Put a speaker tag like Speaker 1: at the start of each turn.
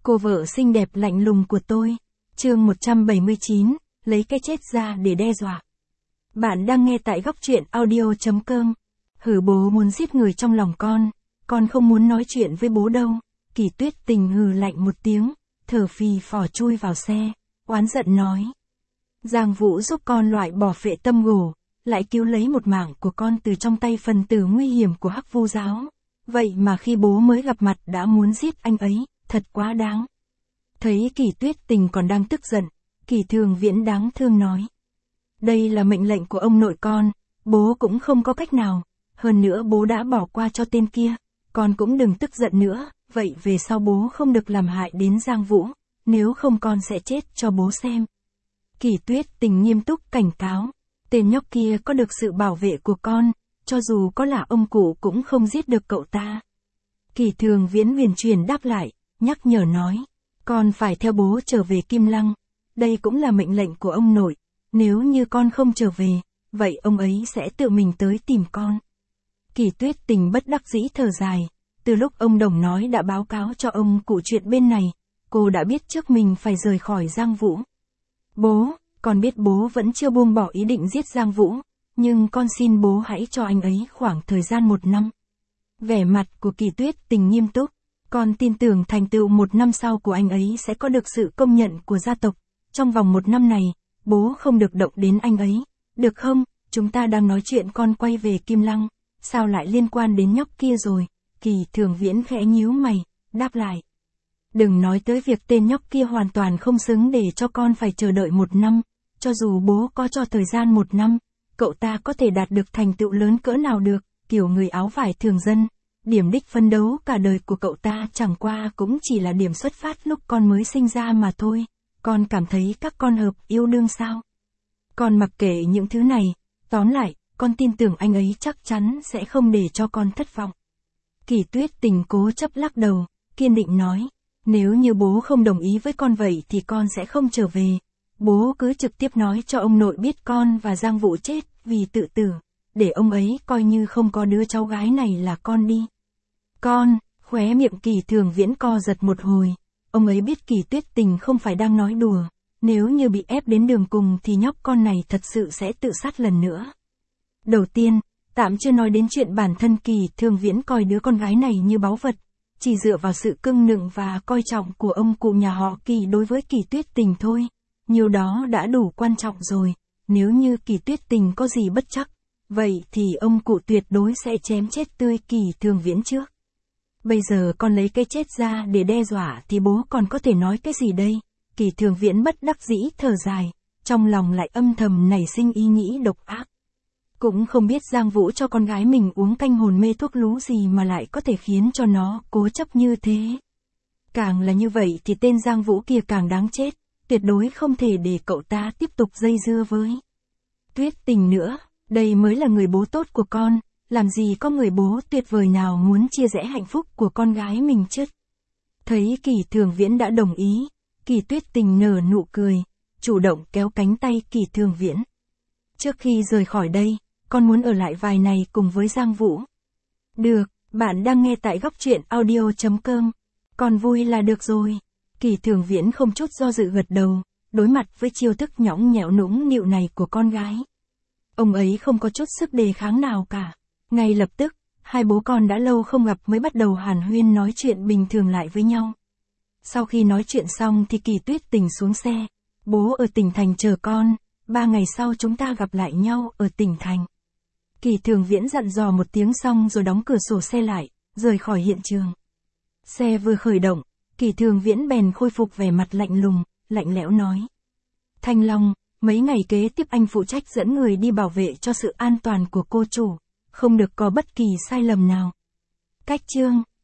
Speaker 1: Cô vợ xinh đẹp lạnh lùng của tôi. Chương 179, lấy cái chết ra để đe dọa. Bạn đang nghe tại góc truyện audio.com. Hử, bố muốn giết người trong lòng con không muốn nói chuyện với bố đâu. Kỳ Tuyết Tình hừ lạnh một tiếng, thở phì phò chui vào xe, oán giận nói. Giang Vũ giúp con loại bỏ phệ tâm gỗ, lại cứu lấy một mạng của con từ trong tay phần tử nguy hiểm của Hắc Vu giáo. Vậy mà khi bố mới gặp mặt đã muốn giết anh ấy, thật quá đáng. Thấy Kỳ Tuyết Tình còn đang tức giận, Kỳ Thường Viễn đáng thương nói. Đây là mệnh lệnh của ông nội con, bố cũng không có cách nào, hơn nữa bố đã bỏ qua cho tên kia, con cũng đừng tức giận nữa, vậy về sau bố không được làm hại đến Giang Vũ, nếu không con sẽ chết cho bố xem. Kỳ Tuyết Tình nghiêm túc cảnh cáo, tên nhóc kia có được sự bảo vệ của con, cho dù có là ông cụ cũng không giết được cậu ta. Kỳ Thường Viễn huyền chuyển đáp lại, nhắc nhở nói, con phải theo bố trở về Kim Lăng, đây cũng là mệnh lệnh của ông nội, nếu như con không trở về, vậy ông ấy sẽ tự mình tới tìm con. Kỳ Tuyết Tình bất đắc dĩ thở dài, từ lúc ông Đồng nói đã báo cáo cho ông cụ chuyện bên này, cô đã biết trước mình phải rời khỏi Giang Vũ. Bố, con biết bố vẫn chưa buông bỏ ý định giết Giang Vũ, nhưng con xin bố hãy cho anh ấy khoảng thời gian 1 năm. Vẻ mặt của Kỳ Tuyết Tình nghiêm túc, con tin tưởng thành tựu 1 năm sau của anh ấy sẽ có được sự công nhận của gia tộc, trong vòng 1 năm này, bố không được động đến anh ấy, được không? Chúng ta đang nói chuyện con quay về Kim Lăng, sao lại liên quan đến nhóc kia rồi? Kỳ Thường Viễn khẽ nhíu mày, đáp lại. Đừng nói tới việc tên nhóc kia hoàn toàn không xứng để cho con phải chờ đợi 1 năm, cho dù bố có cho thời gian 1 năm, cậu ta có thể đạt được thành tựu lớn cỡ nào được, kiểu người áo vải thường dân. Điểm đích phấn đấu cả đời của cậu ta chẳng qua cũng chỉ là điểm xuất phát lúc con mới sinh ra mà thôi. Con cảm thấy các con hợp yêu đương sao? Con mặc kệ những thứ này, tóm lại, con tin tưởng anh ấy chắc chắn sẽ không để cho con thất vọng. Kỳ Tuyết Tình cố chấp lắc đầu, kiên định nói, nếu như bố không đồng ý với con vậy thì con sẽ không trở về. Bố cứ trực tiếp nói cho ông nội biết con và Giang Vũ chết vì tự tử, để ông ấy coi như không có đứa cháu gái này là con đi. Con, khóe miệng Kỳ Thường Viễn co giật một hồi, ông ấy biết Kỳ Tuyết Tình không phải đang nói đùa, nếu như bị ép đến đường cùng thì nhóc con này thật sự sẽ tự sát lần nữa. Đầu tiên, tạm chưa nói đến chuyện bản thân Kỳ Thường Viễn coi đứa con gái này như báu vật, chỉ dựa vào sự cưng nựng và coi trọng của ông cụ nhà họ Kỳ đối với Kỳ Tuyết Tình thôi, nhiều đó đã đủ quan trọng rồi, nếu như Kỳ Tuyết Tình có gì bất trắc, vậy thì ông cụ tuyệt đối sẽ chém chết tươi Kỳ Thường Viễn trước. Bây giờ con lấy cái chết ra để đe dọa thì bố còn có thể nói cái gì đây? Kỳ Thường Viễn bất đắc dĩ thở dài, trong lòng lại âm thầm nảy sinh ý nghĩ độc ác. Cũng không biết Giang Vũ cho con gái mình uống canh hồn mê thuốc lú gì mà lại có thể khiến cho nó cố chấp như thế. Càng là như vậy thì tên Giang Vũ kia càng đáng chết, tuyệt đối không thể để cậu ta tiếp tục dây dưa với Tuyết Tình nữa, đây mới là người bố tốt của con. Làm gì có người bố tuyệt vời nào muốn chia rẽ hạnh phúc của con gái mình chứ? Thấy Kỳ Thường Viễn đã đồng ý, Kỳ Tuyết Tình nở nụ cười, chủ động kéo cánh tay Kỳ Thường Viễn. Trước khi rời khỏi đây, con muốn ở lại vài ngày cùng với Giang Vũ. Được, bạn đang nghe tại góc truyện audio.com. Con vui là được rồi. Kỳ Thường Viễn không chút do dự gật đầu, đối mặt với chiêu thức nhõng nhẽo nũng nịu này của con gái. Ông ấy không có chút sức đề kháng nào cả. Ngay lập tức, hai bố con đã lâu không gặp mới bắt đầu hàn huyên nói chuyện bình thường lại với nhau. Sau khi nói chuyện xong thì Kỳ Tuyết Tình xuống xe. Bố ở tỉnh thành chờ con, 3 ngày sau chúng ta gặp lại nhau ở tỉnh thành. Kỳ Thường Viễn dặn dò một tiếng xong rồi đóng cửa sổ xe lại, rời khỏi hiện trường. Xe vừa khởi động, Kỳ Thường Viễn bèn khôi phục vẻ mặt lạnh lùng, lạnh lẽo nói. Thanh Long, mấy ngày kế tiếp anh phụ trách dẫn người đi bảo vệ cho sự an toàn của cô chủ. Không được có bất kỳ sai lầm nào. Cách chương